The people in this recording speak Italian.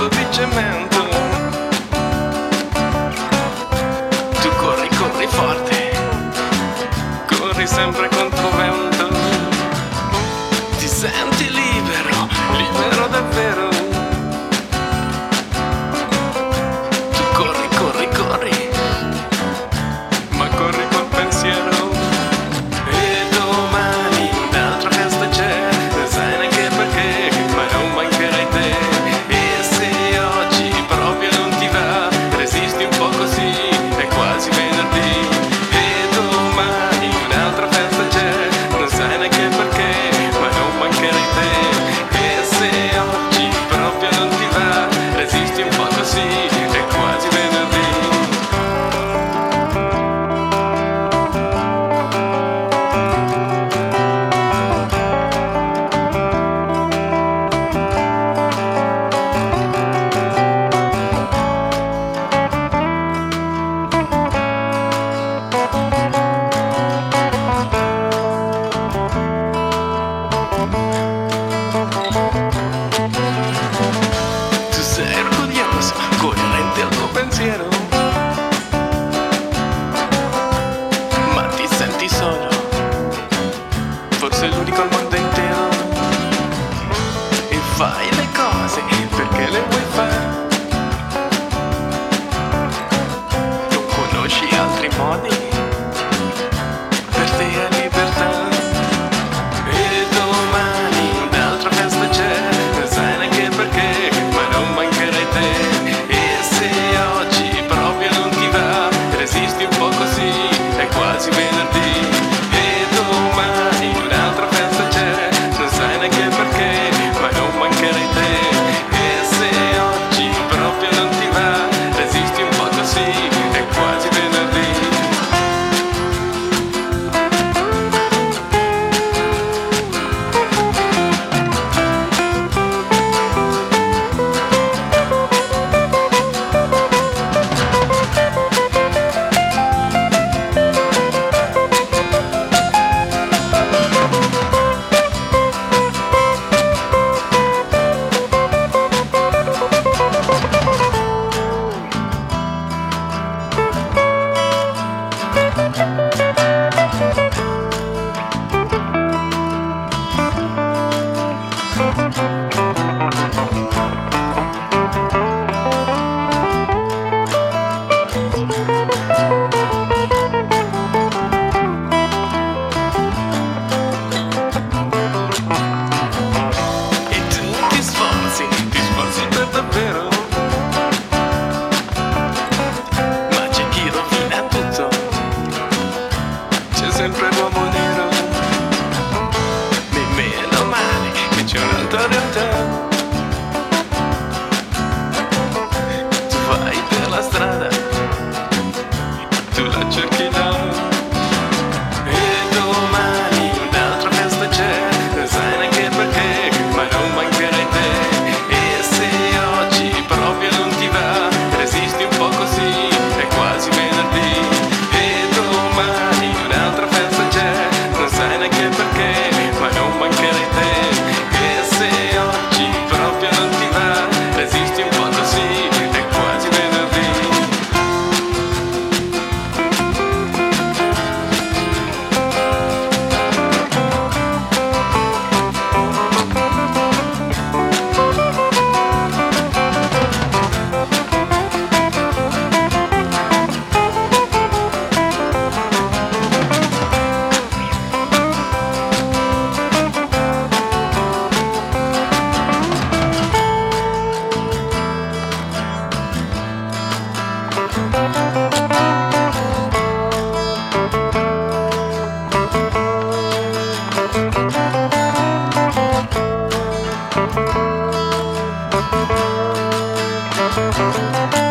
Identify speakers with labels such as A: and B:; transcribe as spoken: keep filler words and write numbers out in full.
A: pezzo di cemento. Tu corri, corri forte, corri sempre contro vento. Ti senti libero, libero davvero. Tu corri, corri, corri, ma corri col pensiero. E domani un'altra festa c'è, non sai neanche perché, ma non mancherai te. E se oggi proprio non ti va, resisti un po' così, è quasi venerdì. E domani un'altra festa c'è, non sai neanche perché, ma non mancherai te. E se oggi proprio non ti va, resisti un po' così, è quasi venerdì. Tu sei orgoglioso, coerente al tuo pensiero, ma ti senti solo, forse l'unico al mondo intero. E fai le cose perché le vuoi fare, non conosci altri modi, per te è libertà. E domani un'altra festa c'è, non sai neanche perché, ma non mancherai te. E se oggi proprio non ti va, resisti un po' così, è quasi venerdì. E domani un'altra festa c'è, non sai neanche perché, ma non mancherai te. E se oggi proprio non ti va, resisti un po' così, è quasi venerdì. E tu ti sforzi, ti sforzi per davvero, ma c'è chi rovina tutto, c'è sempre l'uomo nero. E meno male che c'è un'altra realtà. Tu vai per la strada, tu la cerchi là. E domani un'altra festa c'è, non sai neanche perché, ma non mancherai te. E se oggi proprio non ti va, resisti un po' così, è quasi venerdì. E domani un'altra festa c'è, non sai neanche perché, ma non mancherai te. E se oggi proprio non ti va, resisti un po' così, è quasi venerdì. Thank you.